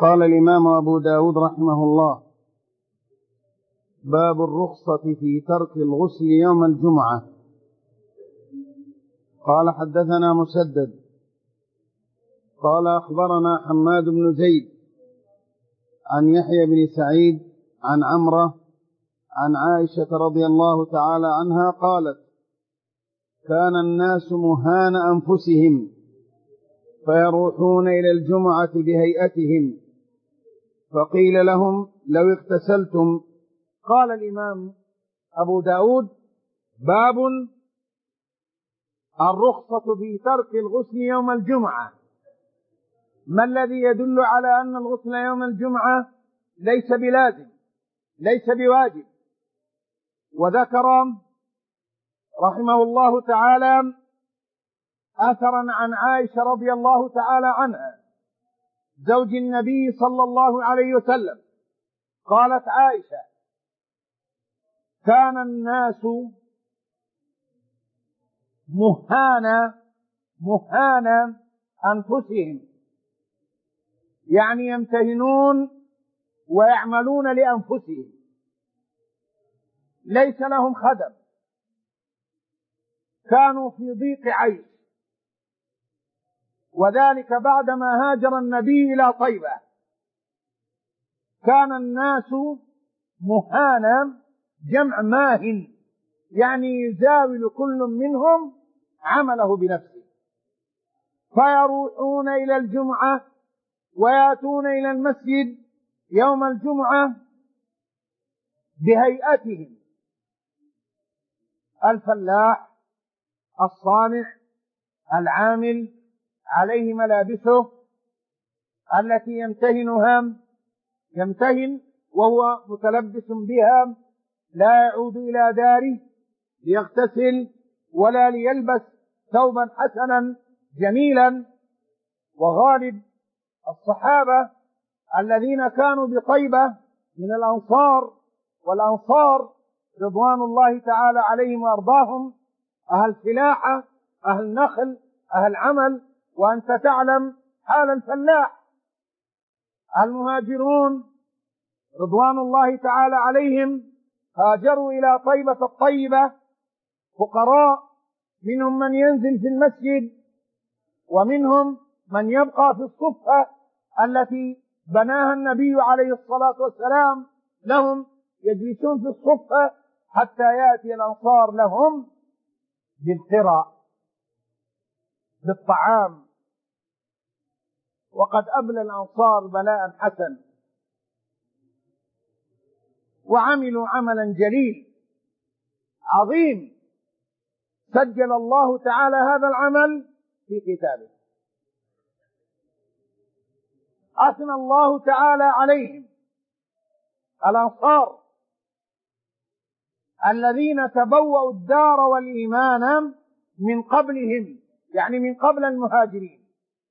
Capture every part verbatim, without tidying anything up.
قال الإمام أبو داود رحمه الله: باب الرخصة في ترك الغسل يوم الجمعة. قال: حدثنا مسدد قال: أخبرنا حماد بن زيد عن يحيى بن سعيد عن عمرة عن عائشة رضي الله تعالى عنها قالت: كان الناس مهان أنفسهم فيروحون إلى الجمعة بهيئتهم، فقيل لهم: لو اغتسلتم. قال الإمام أبو داود: باب الرخصة في ترك الغسل يوم الجمعة. ما الذي يدل على أن الغسل يوم الجمعة ليس بلازم، ليس بواجب؟ وذكر رحمه الله تعالى أثرا عن عائشة رضي الله تعالى عنها زوج النبي صلى الله عليه وسلم. قالت عائشة: كان الناس مهان مهان أنفسهم، يعني يمتهنون ويعملون لأنفسهم، ليس لهم خدم، كانوا في ضيق عيش، وذلك بعدما هاجر النبي إلى طيبة. كان الناس مهانا، جمع ماهن، يعني يزاول كل منهم عمله بنفسه، فيروحون إلى الجمعة ويأتون إلى المسجد يوم الجمعة بهيئتهم: الفلاح، الصانع، العامل، عليه ملابسه التي يمتهنها يمتهن وهو متلبس بها، لا يعود إلى داره ليغتسل ولا ليلبس ثوبا حسنا جميلا. وغالب الصحابة الذين كانوا بطيبة من الأنصار والأنصار رضوان الله تعالى عليهم وأرضاهم أهل فلاحة، أهل نخل، أهل عمل. وأنت تعلم حال الفلاح. المهاجرون رضوان الله تعالى عليهم هاجروا إلى طيبة الطيبة فقراء، منهم من ينزل في المسجد ومنهم من يبقى في الصفة التي بناها النبي عليه الصلاة والسلام لهم، يجلسون في الصفة حتى يأتي الأنصار لهم بالقرى، بالطعام. وقد أبلى الأنصار بلاء حسن وعملوا عملا جليل عظيم، سجل الله تعالى هذا العمل في كتابه. أثنى الله تعالى عليهم الأنصار الذين تبوأوا الدار والإيمان من قبلهم، يعني من قبل المهاجرين.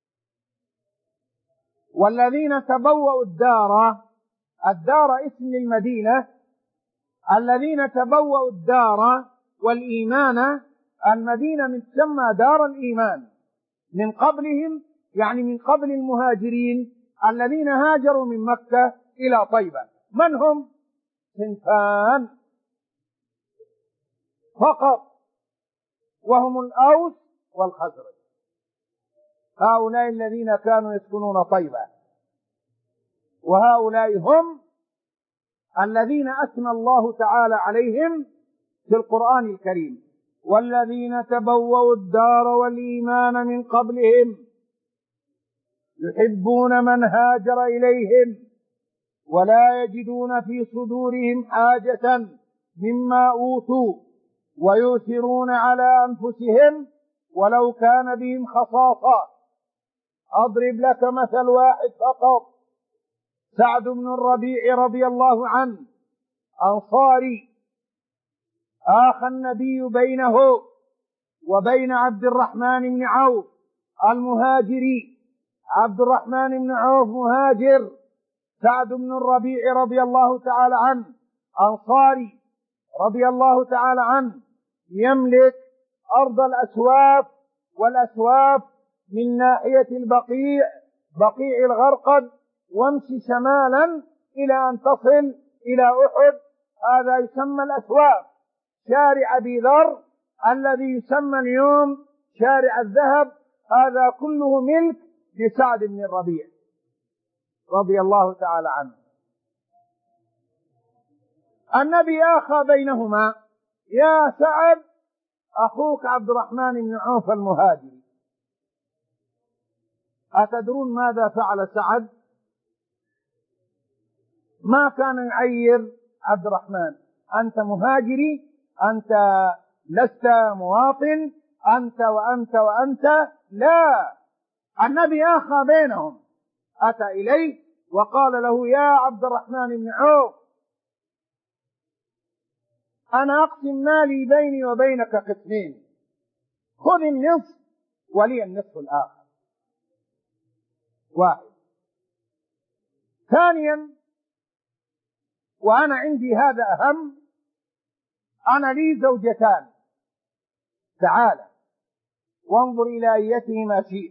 والذين تبوأوا الدار، الدار اسم المدينة، الذين تبوأوا الدار والإيمان، المدينة من تسمى دار الإيمان من قبلهم، يعني من قبل المهاجرين الذين هاجروا من مكة إلى طيبة. من هم؟ صنفان فقط، وهم الأوس والخزرج. هؤلاء الذين كانوا يسكنون طيبة، وهؤلاء هم الذين أثنى الله تعالى عليهم في القرآن الكريم: والذين تبوأوا الدار والإيمان من قبلهم يحبون من هاجر إليهم ولا يجدون في صدورهم حاجة مما أوتوا ويؤثرون على أنفسهم ولو كان بهم خصاصة. أضرب لك مثل واحد فقط: سعد بن الربيع رضي الله عنه، أنصاري، آخى النبي بينه وبين عبد الرحمن بن عوف المهاجري. عبد الرحمن بن عوف مهاجر، سعد بن الربيع رضي الله تعالى عنه أنصاري رضي الله تعالى عنه، يملك أرض الأسواف، والأسواف من ناحية البقيع، بقيع الغرقد، وامشي شمالا إلى أن تصل إلى أحد. هذا يسمى الأسواق. شارع أبي ذر الذي يسمى اليوم شارع الذهب، هذا كله ملك لسعد بن الربيع رضي الله تعالى عنه. النبي آخى بينهما: يا سعد، أخوك عبد الرحمن بن عوف المهاجري. أتدرون ماذا فعل سعد؟ ما كان يعير عبد الرحمن: أنت مهاجري، أنت لست مواطن، أنت وأنت وأنت. لا، النبي آخى بينهم، أتى إليه وقال له: يا عبد الرحمن بن عوف، أنا أقسم مالي بيني وبينك قسمين، خذ النصف ولي النصف الآخر. واحد. ثانيا، وأنا عندي هذا أهم، أنا لي زوجتان، تعال وانظر إلى أيتهما شئت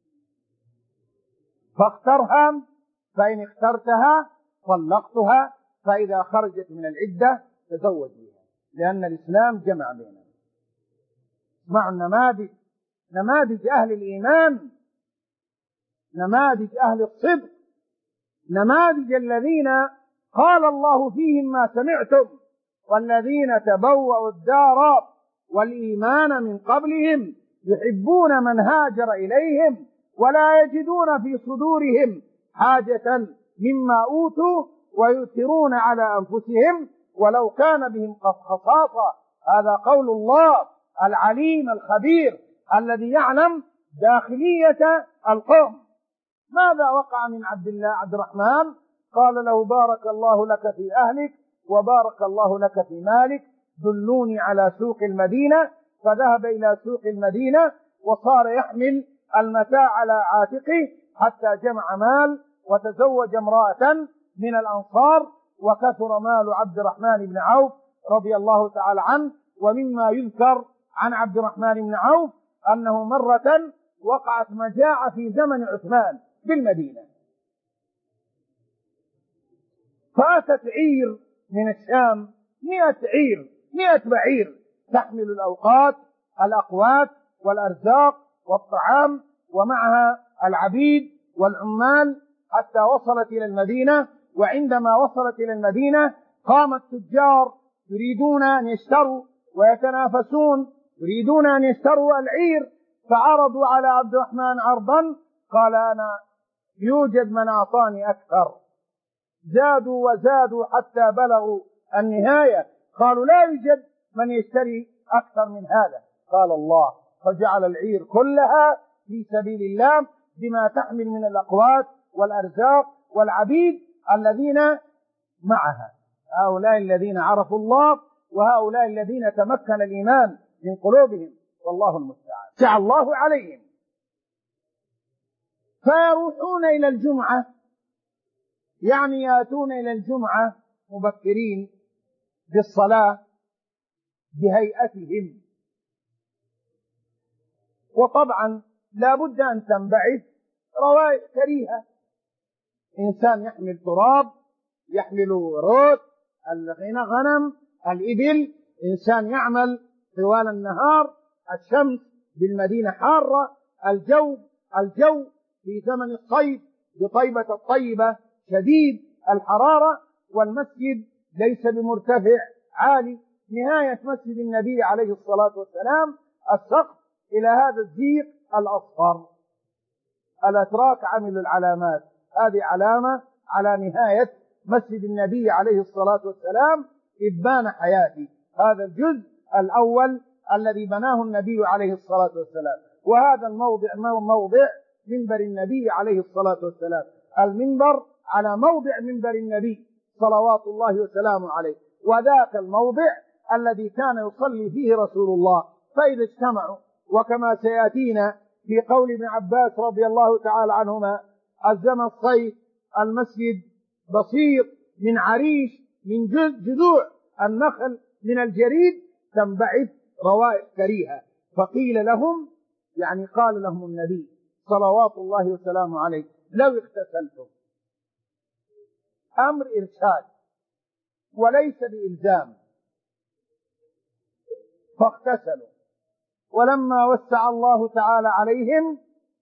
فاخترها، فإن اخترتها طلقتها، فإذا خرجت من العدة تزوج بها، لأن الإسلام جمع بيننا. اسمعوا النماذج، نماذج أهل الإيمان، نماذج أهل الصدق، نماذج الذين قال الله فيهم ما سمعتم: والذين تبوأوا الدار والإيمان من قبلهم يحبون من هاجر إليهم ولا يجدون في صدورهم حاجة مما أوتوا ويؤثرون على أنفسهم ولو كان بهم خصاصة. هذا قول الله العليم الخبير الذي يعلم داخلية القوم. ماذا وقع من عبد الله عبد الرحمن؟ قال له: بارك الله لك في أهلك وبارك الله لك في مالك، دلوني على سوق المدينة. فذهب إلى سوق المدينة وصار يحمل المتاع على عاتقه حتى جمع مال وتزوج امرأة من الأنصار، وكثر مال عبد الرحمن بن عوف رضي الله تعالى عنه. ومما يذكر عن عبد الرحمن بن عوف أنه مرة وقعت مجاعة في زمن عثمان بالمدينة، فأتت عير من الشام، مئة عير، مئة بعير تحمل الأوقات الأقوات والأرزاق والطعام، ومعها العبيد والعمال، حتى وصلت إلى المدينة. وعندما وصلت إلى المدينة قام التجار يريدون أن يشتروا ويتنافسون، يريدون أن يشتروا العير، فعرضوا على عبد الرحمن عرضا، قال: أنا يوجد من أعطاني أكثر. زادوا وزادوا حتى بلغوا النهاية، قالوا: لا يوجد من يشتري أكثر من هذا. قال الله: فجعل العير كلها في سبيل الله بما تحمل من الأقوات والأرزاق والعبيد الذين معها. هؤلاء الذين عرفوا الله، وهؤلاء الذين تمكن الإيمان من قلوبهم، والله المستعان، سعى الله عليهم. فيروحون إلى الجمعة، يعني يأتون إلى الجمعة مبكرين بالصلاة بهيئتهم. وطبعا لا بد أن تنبعث روائح كريهة، إنسان يحمل تراب، يحمل روث الغنم الإبل، إنسان يعمل طوال النهار، الشمس بالمدينة حارة، الجو الجو في زمن الصيف بطيبة الطيبة شديد الحرارة، والمسجد ليس بمرتفع عالي. نهاية مسجد النبي عليه الصلاة والسلام السقف إلى هذا الزيق الأصفر. الأتراك عملوا العلامات، هذه علامة على نهاية مسجد النبي عليه الصلاة والسلام، إبان حياتي. هذا الجزء الأول الذي بناه النبي عليه الصلاة والسلام. وهذا الموضع موضع منبر النبي عليه الصلاة والسلام، المنبر على موضع منبر النبي صلوات الله وسلامه عليه. وذاك الموضع الذي كان يصلي فيه رسول الله. فإذا اجتمعوا، وكما سيأتينا في قول ابن عباس رضي الله تعالى عنهما: الزمن الصيف المسجد بسيط من عريش، من جذوع النخل من الجريد تنبعث روائح كريهة. فقيل لهم، يعني قال لهم النبي صلوات الله وسلامه عليه: لو اغتسلتم أمر إرشاد وليس بإلزام، فاغتسلوا. ولما وسع الله تعالى عليهم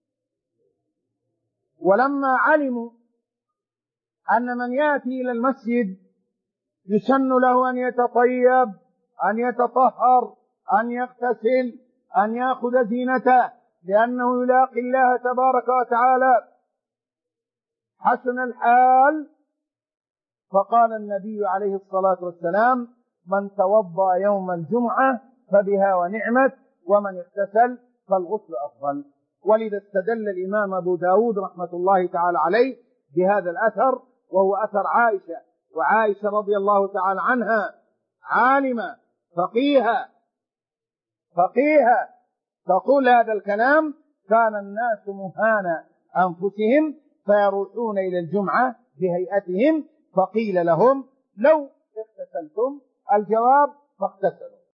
ولما علموا أن من يأتي إلى المسجد يسن له أن يتطيب، أن يتطهر، أن يغتسل، أن يأخذ زينته، لأنه يلاقي الله تبارك وتعالى، حسن الحال، فقال النبي عليه الصلاة والسلام: من توضأ يوم الجمعة فبها ونعمت، ومن اغتسل فالغسل أفضل. ولذا استدل الإمام أبو داود رحمة الله تعالى عليه بهذا الأثر، وهو أثر عائشة، وعائشة رضي الله تعالى عنها عالمة فقيهة فقيهة تقول هذا الكلام: كان الناس مهان أنفسهم فيروحون إلى الجمعة بهيئتهم، فقيل لهم: لو اغتسلتم. الجواب: فاغتسلوا.